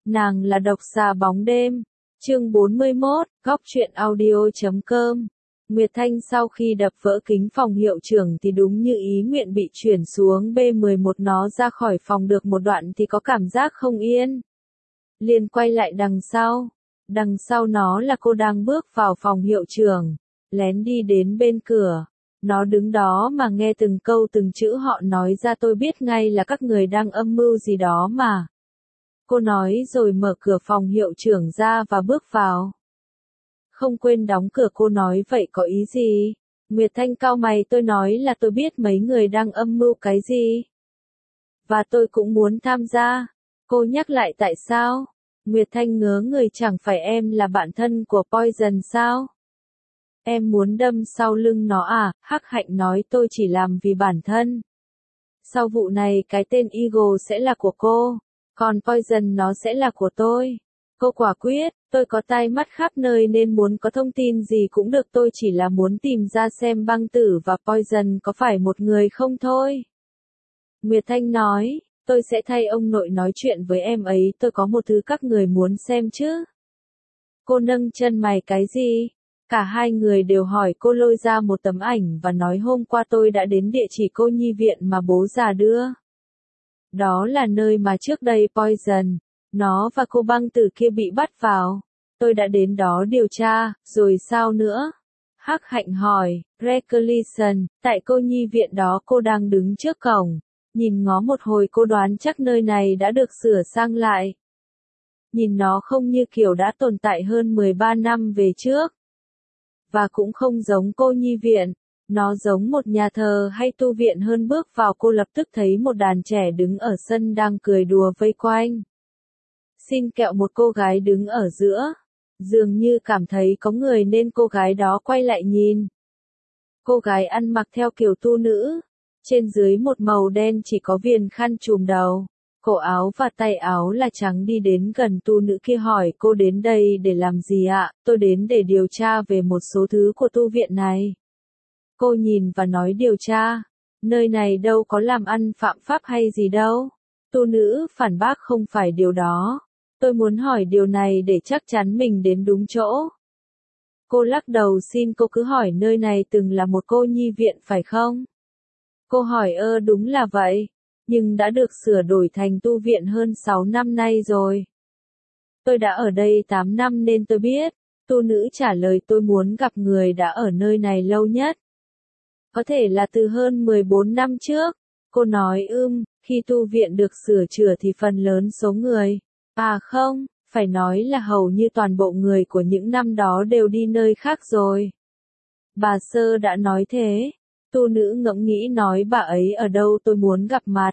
Nàng là độc xà bóng đêm. Chương 41, góc truyện audio.com. Nguyệt Thanh sau khi đập vỡ kính phòng hiệu trưởng thì đúng như ý nguyện bị chuyển xuống B11, nó ra khỏi phòng được một đoạn thì có cảm giác không yên. Liền quay lại đằng sau nó là cô đang bước vào phòng hiệu trưởng, lén đi đến bên cửa. Nó đứng đó mà nghe từng câu từng chữ họ nói ra, tôi biết ngay là các người đang âm mưu gì đó mà. Cô nói rồi mở cửa phòng hiệu trưởng ra và bước vào. Không quên đóng cửa. Cô nói vậy có ý gì? Nguyệt Thanh cau mày. Tôi nói là tôi biết mấy người đang âm mưu cái gì. Và tôi cũng muốn tham gia. Cô nhắc lại tại sao? Nguyệt Thanh ngớ người. Chẳng phải em là bạn thân của Poison sao? Em muốn đâm sau lưng nó à? Hắc Hạnh nói. Tôi chỉ làm vì bản thân. Sau vụ này cái tên Eagle sẽ là của cô. Còn Poison nó sẽ là của tôi. Cô quả quyết. Tôi có tai mắt khắp nơi nên muốn có thông tin gì cũng được. Tôi chỉ là muốn tìm ra xem Băng Tử và Poison có phải một người không thôi. Nguyệt Thanh nói. Tôi sẽ thay ông nội nói chuyện với em ấy. Tôi có một thứ các người muốn xem chứ. Cô nâng chân mày. Cái gì? Cả hai người đều hỏi. Cô lôi ra một tấm ảnh và nói hôm qua tôi đã đến địa chỉ cô nhi viện mà bố già đưa. Đó là nơi mà trước đây Poison, nó và cô Băng Tử kia bị bắt vào. Tôi đã đến đó điều tra, rồi sao nữa? Hắc Hạnh hỏi. Recognition, tại cô nhi viện đó. Cô đang đứng trước cổng. Nhìn ngó một hồi cô đoán chắc nơi này đã được sửa sang lại. Nhìn nó không như kiểu đã tồn tại hơn 13 năm về trước. Và cũng không giống cô nhi viện. Nó giống một nhà thờ hay tu viện hơn. Bước vào cô lập tức thấy một đàn trẻ đứng ở sân đang cười đùa vây quanh. Xin kẹo một cô gái đứng ở giữa. Dường như cảm thấy có người nên cô gái đó quay lại nhìn. Cô gái ăn mặc theo kiểu tu nữ. Trên dưới một màu đen chỉ có viền khăn trùm đầu. Cổ áo và tay áo là trắng đi đến gần tu nữ kia hỏi cô đến đây để làm gì ạ? Tôi đến để điều tra về một số thứ của tu viện này. Cô nhìn và nói điều tra. Nơi này đâu có làm ăn phạm pháp hay gì đâu. Tu nữ phản bác không phải điều đó. Tôi muốn hỏi điều này để chắc chắn mình đến đúng chỗ. Cô lắc đầu. Xin cô cứ hỏi nơi này từng là một cô nhi viện phải không? Cô hỏi đúng là vậy. Nhưng đã được sửa đổi thành tu viện hơn 6 năm nay rồi. Tôi đã ở đây 8 năm nên tôi biết. Tu nữ trả lời. Tôi muốn gặp người đã ở nơi này lâu nhất. Có thể là từ hơn 14 năm trước. Cô nói khi tu viện được sửa chữa thì phần lớn số người. À không, phải nói là hầu như toàn bộ người của những năm đó đều đi nơi khác rồi. Bà Sơ đã nói thế. Tu nữ ngẫm nghĩ nói bà ấy ở đâu tôi muốn gặp mặt.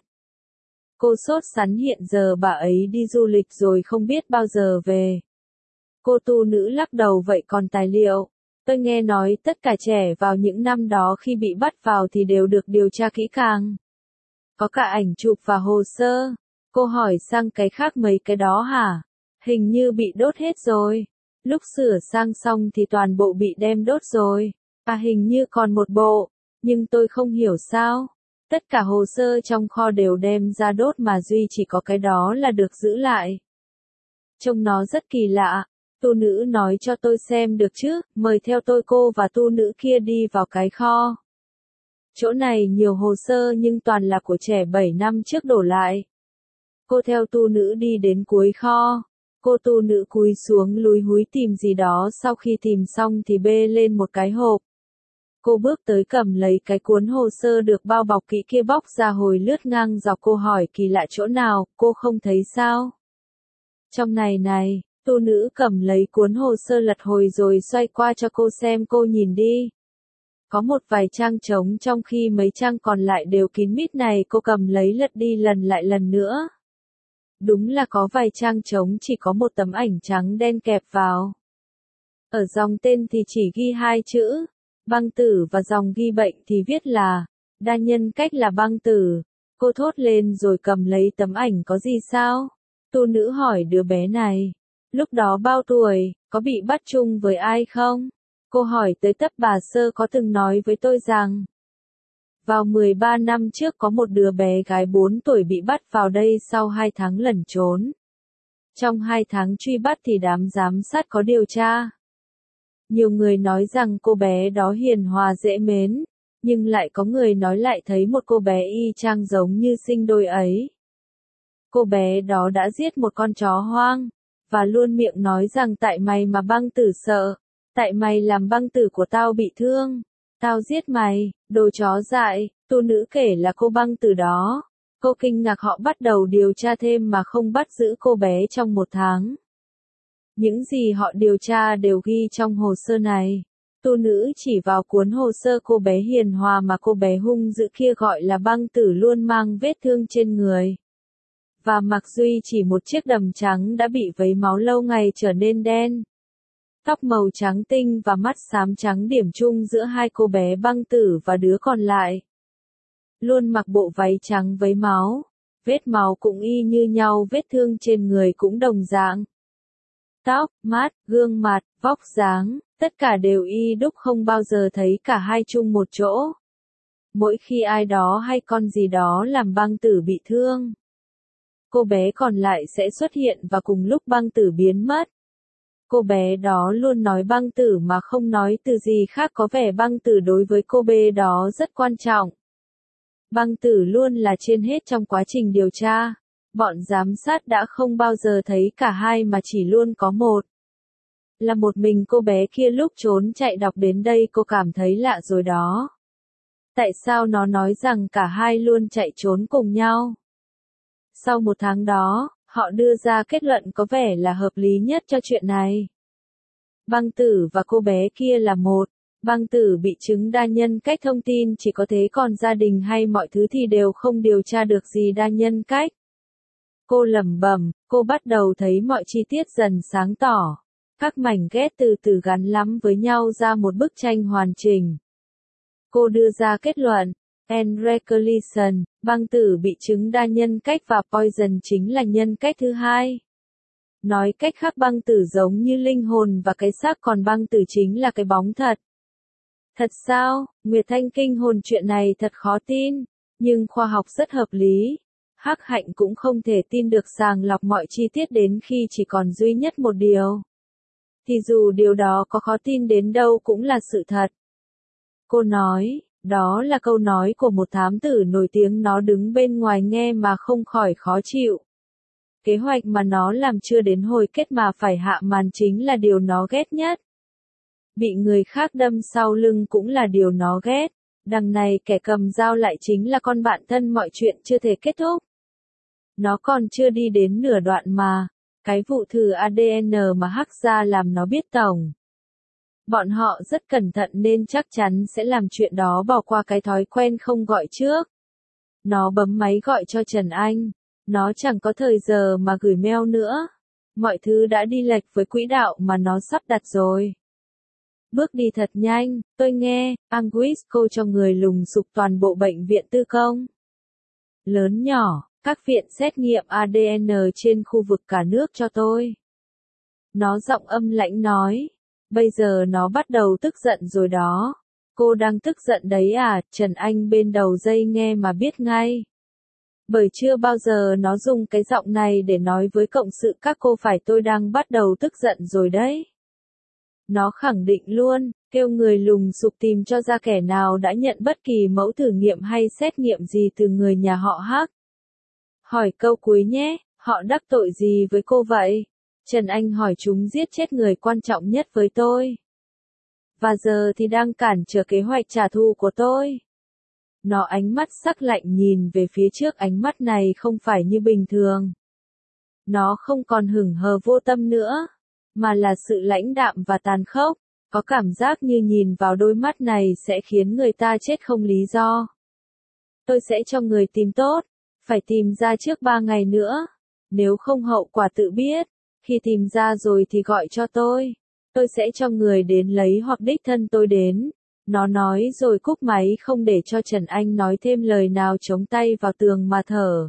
Cô sốt sắng. Hiện giờ bà ấy đi du lịch rồi không biết bao giờ về. Cô tu nữ lắc đầu. Vậy còn tài liệu? Tôi nghe nói tất cả trẻ vào những năm đó khi bị bắt vào thì đều được điều tra kỹ càng. Có cả ảnh chụp và hồ sơ. Cô hỏi sang cái khác mấy cái đó hả? Hình như bị đốt hết rồi. Lúc sửa sang xong thì toàn bộ bị đem đốt rồi. À hình như còn một bộ. Nhưng tôi không hiểu sao. Tất cả hồ sơ trong kho đều đem ra đốt mà duy chỉ có cái đó là được giữ lại. Trông nó rất kỳ lạ. Tu nữ nói cho tôi xem được chứ, mời theo tôi. Cô và tu nữ kia đi vào cái kho. Chỗ này nhiều hồ sơ nhưng toàn là của trẻ 7 năm trước đổ lại. Cô theo tu nữ đi đến cuối kho. Cô tu nữ cúi xuống lúi húi tìm gì đó. Sau khi tìm xong thì bê lên một cái hộp. Cô bước tới cầm lấy cái cuốn hồ sơ được bao bọc kỹ kia bóc ra hồi lướt ngang dọc. Cô hỏi kỳ lạ chỗ nào, cô không thấy sao? Trong này. Tu nữ cầm lấy cuốn hồ sơ lật hồi rồi xoay qua cho cô xem. Cô nhìn đi. Có một vài trang trống trong khi mấy trang còn lại đều kín mít này. Cô cầm lấy lật đi lần lại lần nữa. Đúng là có vài trang trống chỉ có một tấm ảnh trắng đen kẹp vào. Ở dòng tên thì chỉ ghi 2 chữ. Băng Tử và dòng ghi bệnh thì viết là đa nhân cách là Băng Tử. Cô thốt lên rồi cầm lấy tấm ảnh. Có gì sao? Tu nữ hỏi đứa bé này. Lúc đó bao tuổi, có bị bắt chung với ai không? Cô hỏi tới tấp. Bà Sơ có từng nói với tôi rằng vào 13 năm trước có một đứa bé gái 4 tuổi bị bắt vào đây sau 2 tháng lẩn trốn. Trong 2 tháng truy bắt thì đám giám sát có điều tra. Nhiều người nói rằng cô bé đó hiền hòa dễ mến, nhưng lại có người nói lại thấy một cô bé y chang giống như sinh đôi ấy. Cô bé đó đã giết một con chó hoang, và luôn miệng nói rằng tại mày mà băng tử sợ, tại mày làm băng tử của tao bị thương, tao giết mày, đồ chó dại, tu nữ kể là cô băng tử đó. Cô kinh ngạc họ bắt đầu điều tra thêm mà không bắt giữ cô bé trong 1 tháng. Những gì họ điều tra đều ghi trong hồ sơ này. Tu nữ chỉ vào cuốn hồ sơ cô bé hiền hòa mà cô bé hung dữ kia gọi là băng tử luôn mang vết thương trên người. Và mặc duy chỉ một chiếc đầm trắng đã bị vấy máu lâu ngày trở nên đen. Tóc màu trắng tinh và mắt xám trắng điểm chung giữa hai cô bé băng tử và đứa còn lại. Luôn mặc bộ váy trắng vấy máu. Vết máu cũng y như nhau, vết thương trên người cũng đồng dạng. Tóc, mắt, gương mặt, vóc dáng, tất cả đều y đúc, không bao giờ thấy cả hai chung một chỗ. Mỗi khi ai đó hay con gì đó làm băng tử bị thương, cô bé còn lại sẽ xuất hiện và cùng lúc băng tử biến mất. Cô bé đó luôn nói băng tử mà không nói từ gì khác, có vẻ băng tử đối với cô bé đó rất quan trọng. Băng tử luôn là trên hết trong quá trình điều tra. Bọn giám sát đã không bao giờ thấy cả hai mà chỉ luôn có một. Là một mình cô bé kia lúc trốn chạy. Đọc đến đây cô cảm thấy lạ rồi đó. Tại sao nó nói rằng cả hai luôn chạy trốn cùng nhau? Sau 1 tháng đó, họ đưa ra kết luận có vẻ là hợp lý nhất cho chuyện này. Băng tử và cô bé kia là một. Băng tử bị chứng đa nhân cách, thông tin chỉ có thế, còn gia đình hay mọi thứ thì đều không điều tra được gì đa nhân cách. Cô lẩm bẩm, cô bắt đầu thấy mọi chi tiết dần sáng tỏ. Các mảnh ghép từ từ gắn lắm với nhau ra một bức tranh hoàn chỉnh. Cô đưa ra kết luận, Enrecolition, băng tử bị chứng đa nhân cách và Poison chính là nhân cách thứ hai. Nói cách khác, băng tử giống như linh hồn và cái xác, còn băng tử chính là cái bóng thật. Thật sao? Nguyệt Thanh kinh hồn, chuyện này thật khó tin, nhưng khoa học rất hợp lý. Hắc Hạnh cũng không thể tin được sàng lọc mọi chi tiết đến khi chỉ còn duy nhất một điều. Thì dù điều đó có khó tin đến đâu cũng là sự thật. Cô nói, đó là câu nói của một thám tử nổi tiếng, nó đứng bên ngoài nghe mà không khỏi khó chịu. Kế hoạch mà nó làm chưa đến hồi kết mà phải hạ màn chính là điều nó ghét nhất. Bị người khác đâm sau lưng cũng là điều nó ghét. Đằng này kẻ cầm dao lại chính là con bạn thân, mọi chuyện chưa thể kết thúc. Nó còn chưa đi đến nửa đoạn mà. Cái vụ thử ADN mà Hắc gia làm nó biết tổng. Bọn họ rất cẩn thận nên chắc chắn sẽ làm chuyện đó, bỏ qua cái thói quen không gọi trước. Nó bấm máy gọi cho Trần Anh. Nó chẳng có thời giờ mà gửi mail nữa. Mọi thứ đã đi lệch với quỹ đạo mà nó sắp đặt rồi. Bước đi thật nhanh, tôi nghe, Anguisco cho người lùng sục toàn bộ bệnh viện tư công. Lớn nhỏ, các viện xét nghiệm ADN trên khu vực cả nước cho tôi. Nó giọng âm lãnh nói. Bây giờ nó bắt đầu tức giận rồi đó. Cô đang tức giận đấy à? Trần Anh bên đầu dây nghe mà biết ngay. Bởi chưa bao giờ nó dùng cái giọng này để nói với cộng sự các cô phải. Tôi đang bắt đầu tức giận rồi đấy. Nó khẳng định luôn, kêu người lùng sục tìm cho ra kẻ nào đã nhận bất kỳ mẫu thử nghiệm hay xét nghiệm gì từ người nhà họ Hắc. Hỏi câu cuối nhé, họ đắc tội gì với cô vậy? Trần Anh hỏi. Chúng giết chết người quan trọng nhất với tôi. Và giờ thì đang cản trở kế hoạch trả thù của tôi. Nó ánh mắt sắc lạnh nhìn về phía trước, ánh mắt này không phải như bình thường. Nó không còn hững hờ vô tâm nữa, mà là sự lãnh đạm và tàn khốc. Có cảm giác như nhìn vào đôi mắt này sẽ khiến người ta chết không lý do. Tôi sẽ cho người tìm tốt, phải tìm ra trước 3 ngày nữa. Nếu không hậu quả tự biết. Khi tìm ra rồi thì gọi cho tôi sẽ cho người đến lấy hoặc đích thân tôi đến. Nó nói rồi cúp máy không để cho Trần Anh nói thêm lời nào, chống tay vào tường mà thở.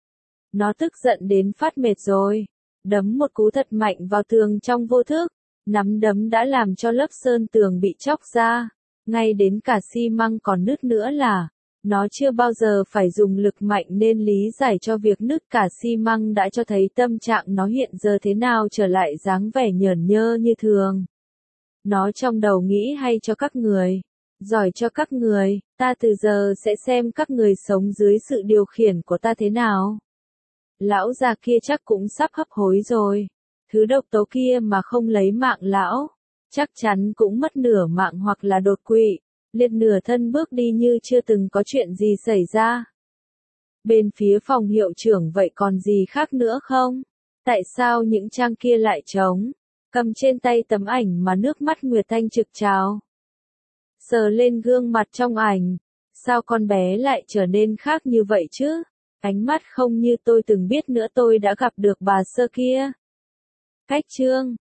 Nó tức giận đến phát mệt rồi. Đấm một cú thật mạnh vào tường trong vô thức. Nắm đấm đã làm cho lớp sơn tường bị chóc ra. Ngay đến cả xi măng còn nứt nữa là. Nó chưa bao giờ phải dùng lực mạnh nên lý giải cho việc nứt cả xi măng đã cho thấy tâm trạng nó hiện giờ thế nào trở lại dáng vẻ nhởn nhơ như thường. Nó trong đầu nghĩ hay cho các người. Giỏi cho các người, ta từ giờ sẽ xem các người sống dưới sự điều khiển của ta thế nào. Lão già kia chắc cũng sắp hấp hối rồi. Thứ độc tố kia mà không lấy mạng lão, chắc chắn cũng mất nửa mạng hoặc là đột quỵ, liệt nửa thân bước đi như chưa từng có chuyện gì xảy ra. Bên phía phòng hiệu trưởng vậy còn gì khác nữa không? Tại sao những trang kia lại trống? Cầm trên tay tấm ảnh mà nước mắt Nguyệt Thanh trực trào. Sờ lên gương mặt trong ảnh, sao con bé lại trở nên khác như vậy chứ? Ánh mắt không như tôi từng biết nữa, tôi đã gặp được bà Sơ kia. Cách chương